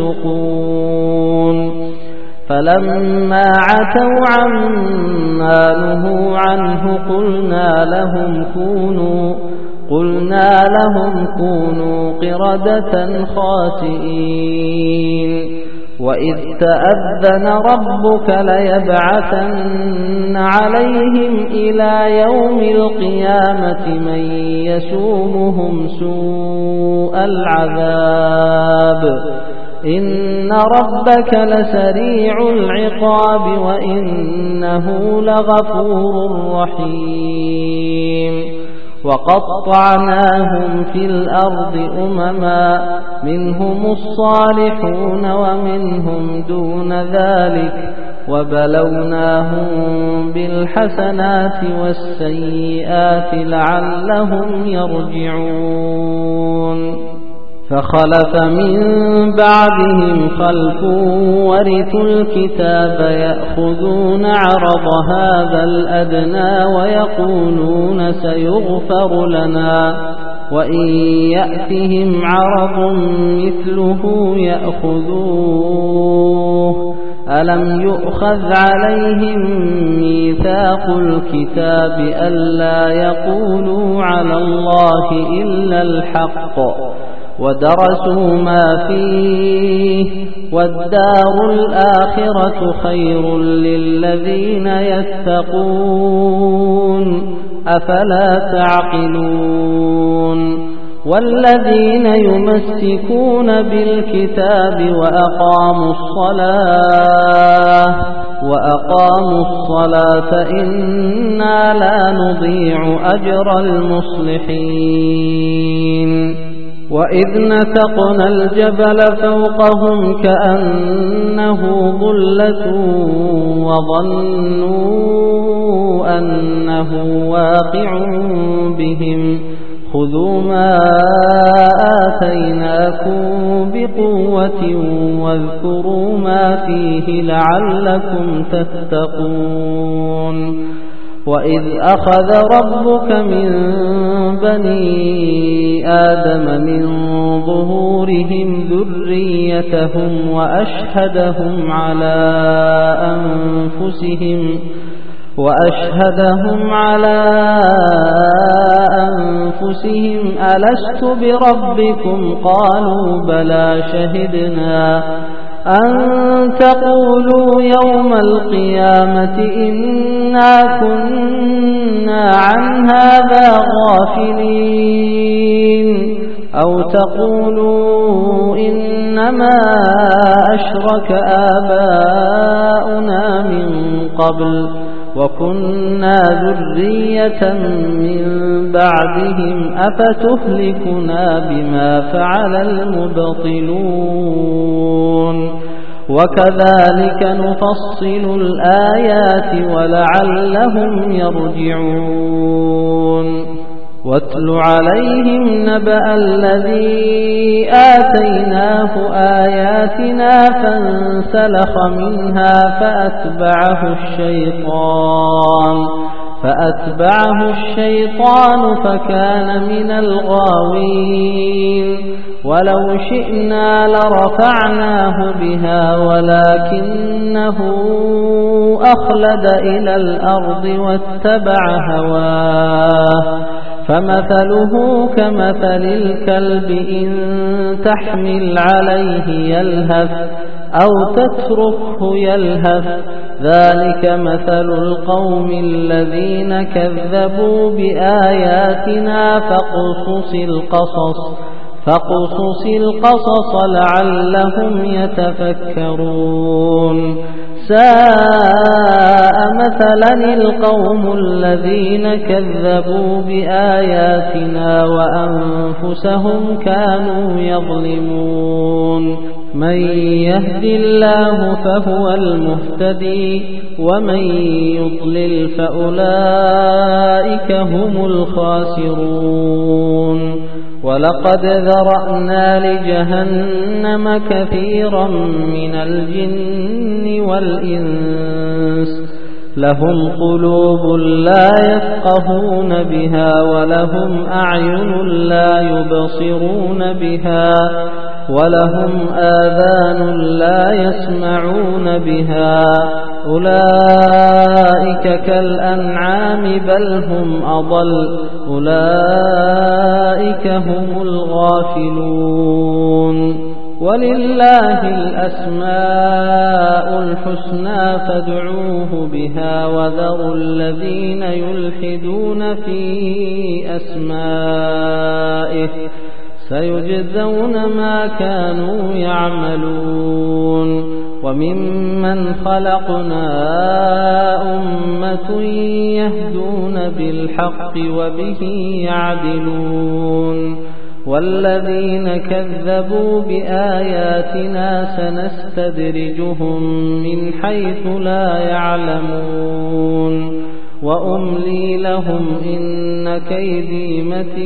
يفسقون فلما عتوا عما نهوا عنه قلنا لهم كونوا قلنا لهم كونوا قردة خاسئين وإذ تأذن ربك ليبعثن عليهم إلى يوم القيامة من يسومهم سوء العذاب إن ربك لسريع العقاب وإنه لغفور رحيم وقطعناهم في الأرض أمما منهم الصالحون ومنهم دون ذلك وبلوناهم بالحسنات والسيئات لعلهم يرجعون فخلف من بعدهم خلف ورثوا الكتاب يأخذون عرض هذا الأدنى ويقولون سيغفر لنا وإن يأتهم عرض مثله يأخذوه ألم يؤخذ عليهم ميثاق الكتاب ألا يقولوا على الله إلا الحق ودرسوا ما فيه والدار الآخرة خير للذين يتقون أفلا تعقلون والذين يمسكون بالكتاب وأقاموا الصلاة وأقاموا الصلاة إنا لا نضيع أجر المصلحين وإذ نتقنا الجبل فوقهم كأنه ظلة وظنوا أنه واقع بهم خذوا ما آتيناكم بقوة واذكروا ما فيه لعلكم تتقون وإذ أخذ ربك من بني آدم من ظهورهم ذريتهم وأشهدهم على أنفسهم وأشهدهم على أنفسهم ألست بربكم قالوا بلى شهدنا أن تقولوا يوم القيامة إنا كنا عن هذا غافلين أو تقولوا إنما أشرك آباؤنا من قبل وكنا ذرية من بعدهم أفتهلكنا بما فعل المبطلون وكذلك نفصل الآيات ولعلهم يرجعون واتل عليهم نبأ الذي آتيناه آياتنا فانسلخ منها فأتبعه الشيطان فأتبعه الشيطان فكان من الغاوين ولو شئنا لرفعناه بها ولكنه أخلد إلى الأرض واتبع هواه فمثله كمثل الكلب إن تحمل عليه يلهث أو تتركه يلهث ذلك مثل القوم الذين كذبوا بآياتنا فاقصص القصص فاقصص القصص لعلهم يتفكرون ساء مثلا القوم الذين كذبوا بآياتنا وأنفسهم كانوا يظلمون من يهد الله فهو المهتدي ومن يضلل فأولئك هم الخاسرون ولقد ذرأنا لجهنم كثيرا من الجن والإنس لهم قلوب لا يفقهون بها ولهم أعين لا يبصرون بها ولهم آذان لا يسمعون بها أولئك كالأنعام بل هم أضل أولئك هم الغافلون ولله الأسماء الحسنى فادعوه بها وذروا الذين يلحدون في أسمائه سيجزون ما كانوا يعملون وممن خلقنا أمة يهدون بالحق وبه يعدلون والذين كذبوا بآياتنا سنستدرجهم من حيث لا يعلمون وأملي لهم إن كيدي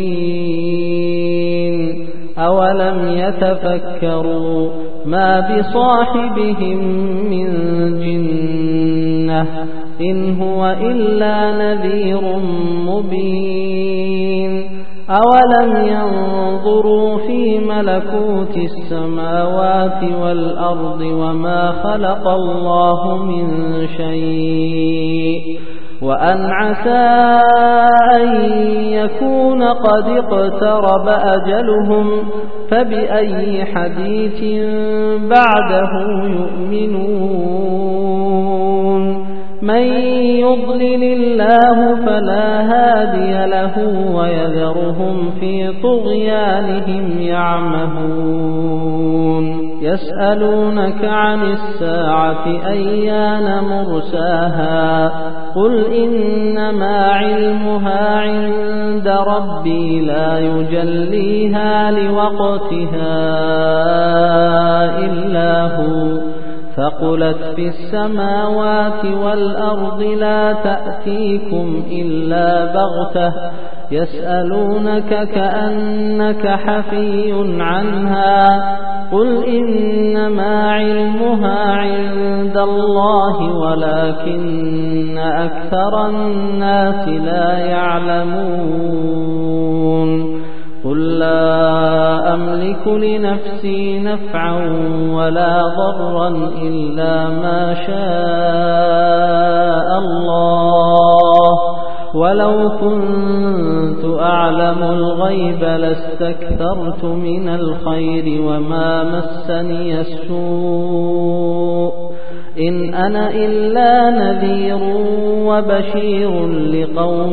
متين أولم يتفكروا ما بصاحبهم من جنة إن هو إلا نذير مبين أولم ينظروا في ملكوت السماوات والأرض وما خلق الله من شيء وأن عسى أن يكون قد اقترب أجلهم فبأي حديث بعده يؤمنون من يضلل الله فلا هادي له ويذرهم في طغيانهم يعمهون يسألونك عن الساعة أيان مرساها قل إنما علمها عند ربي لا يجليها لوقتها إلا هو ثقلت في السماوات والأرض لا تأتيكم إلا بغتة يسألونك كأنك حفي عنها قل إنما علمها عند الله ولكن أكثر الناس لا يعلمون قل لا أملك لنفسي نفعا ولا ضرا إلا ما شاء الله ولو كنت أعلم الغيب لاستكثرت من الخير وما مسني السوء إن أنا إلا نذير وبشير لقوم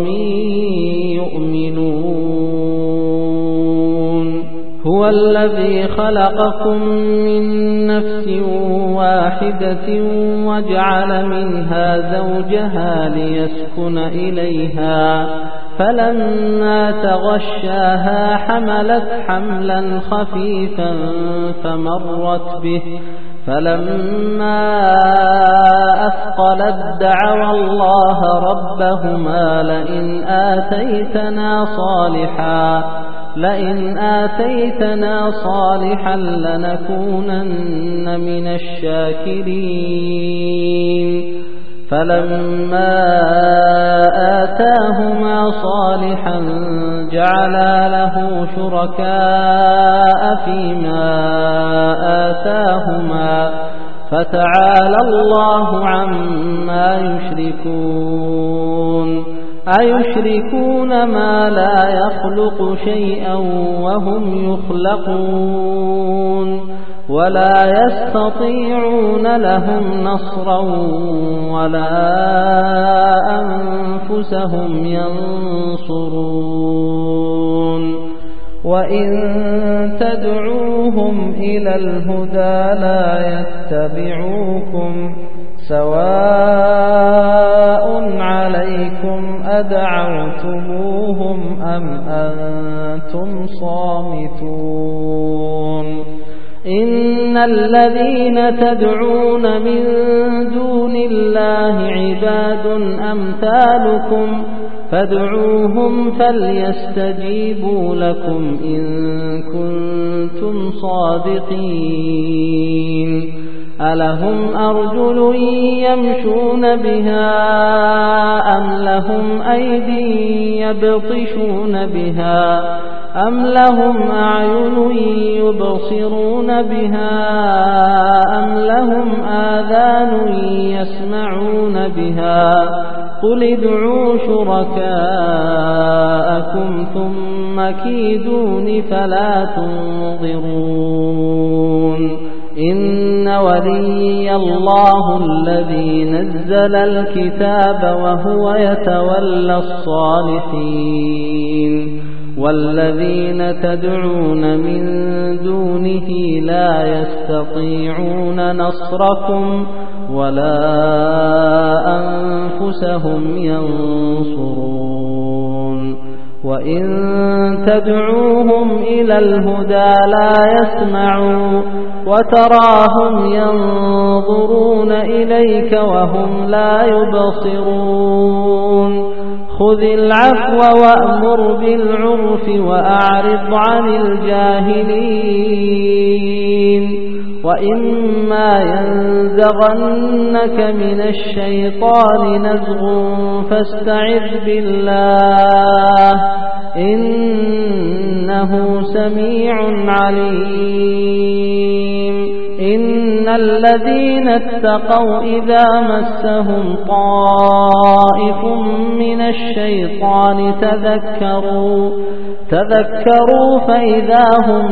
يؤمنون هو الذي خلقكم من نفس واحدة وجعل منها زوجها ليسكن إليها فلما تغشاها حملت حملا خفيفا فمرت به فلما أثقلت دعوا الله ربهما لئن آتيتنا صالحا لئن آتيتنا صالحا لنكونن من الشاكرين فلما آتاهما صالحا جعلا له شركاء فيما آتاهما فتعالى الله عما يشركون أيشركون ما لا يخلق شيئا وهم يخلقون ولا يستطيعون لهم نصرا ولا أنفسهم ينصرون وإن تدعوهم إلى الهدى لا يتبعوكم سواء عليكم أدعوتموهم أم أنتم صامتون إن الذين تدعون من دون الله عباد أمثالكم فادعوهم فليستجيبوا لكم إن كنتم صادقين ألهم أرجل يمشون بها أم لهم أيدي يبطشون بها أم لهم أعين يبصرون بها أم لهم آذان يسمعون بها قل ادعوا شركاءكم ثم كيدون فلا تنظرون إن ولي الله الذي نزل الكتاب وهو يتولى الصالحين والذين تدعون من دونه لا يستطيعون نصركم ولا أنفسهم ينصرون وإن تدعوهم إلى الهدى لا يسمعوا وتراهم ينظرون إليك وهم لا يبصرون خذ العفو وأمر بالعرف وأعرض عن الجاهلين وإما ينزغنك من الشيطان نزغ فاستعذ بالله إنه سميع عليم إن الذين اتقوا إذا مسهم طائف من الشيطان تذكروا تذكروا فإذا هم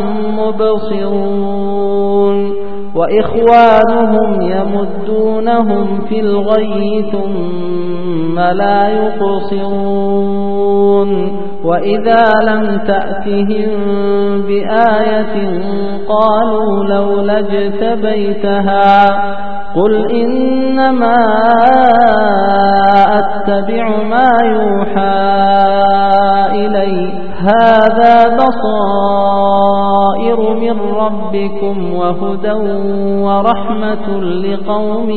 مبصرون وإخوانهم يمدونهم في الغي ثم لا يقصرون وإذا لم تأتهم بآية قالوا لولا اجتبيتها قل إنما أتبع ما يوحى إلي هذا بصائر من ربكم وهدى ورحمة لقوم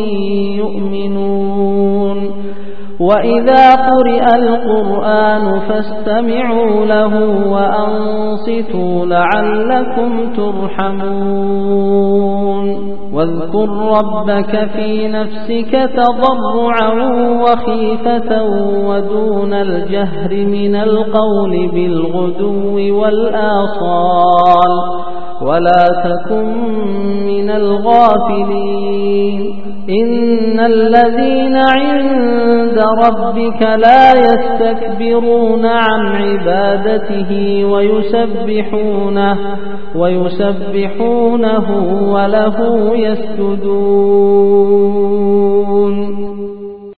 يؤمنون وإذا قرئ القرآن فاستمعوا له وأنصتوا لعلكم ترحمون واذكر ربك في نفسك تضرعا وخيفة ودون الجهر من القول بالغدو والآصال ولا تكن من الغافلين إن الذين عند ربك لا يستكبرون عن عبادته ويسبحونه, ويسبحونه وله يسجدون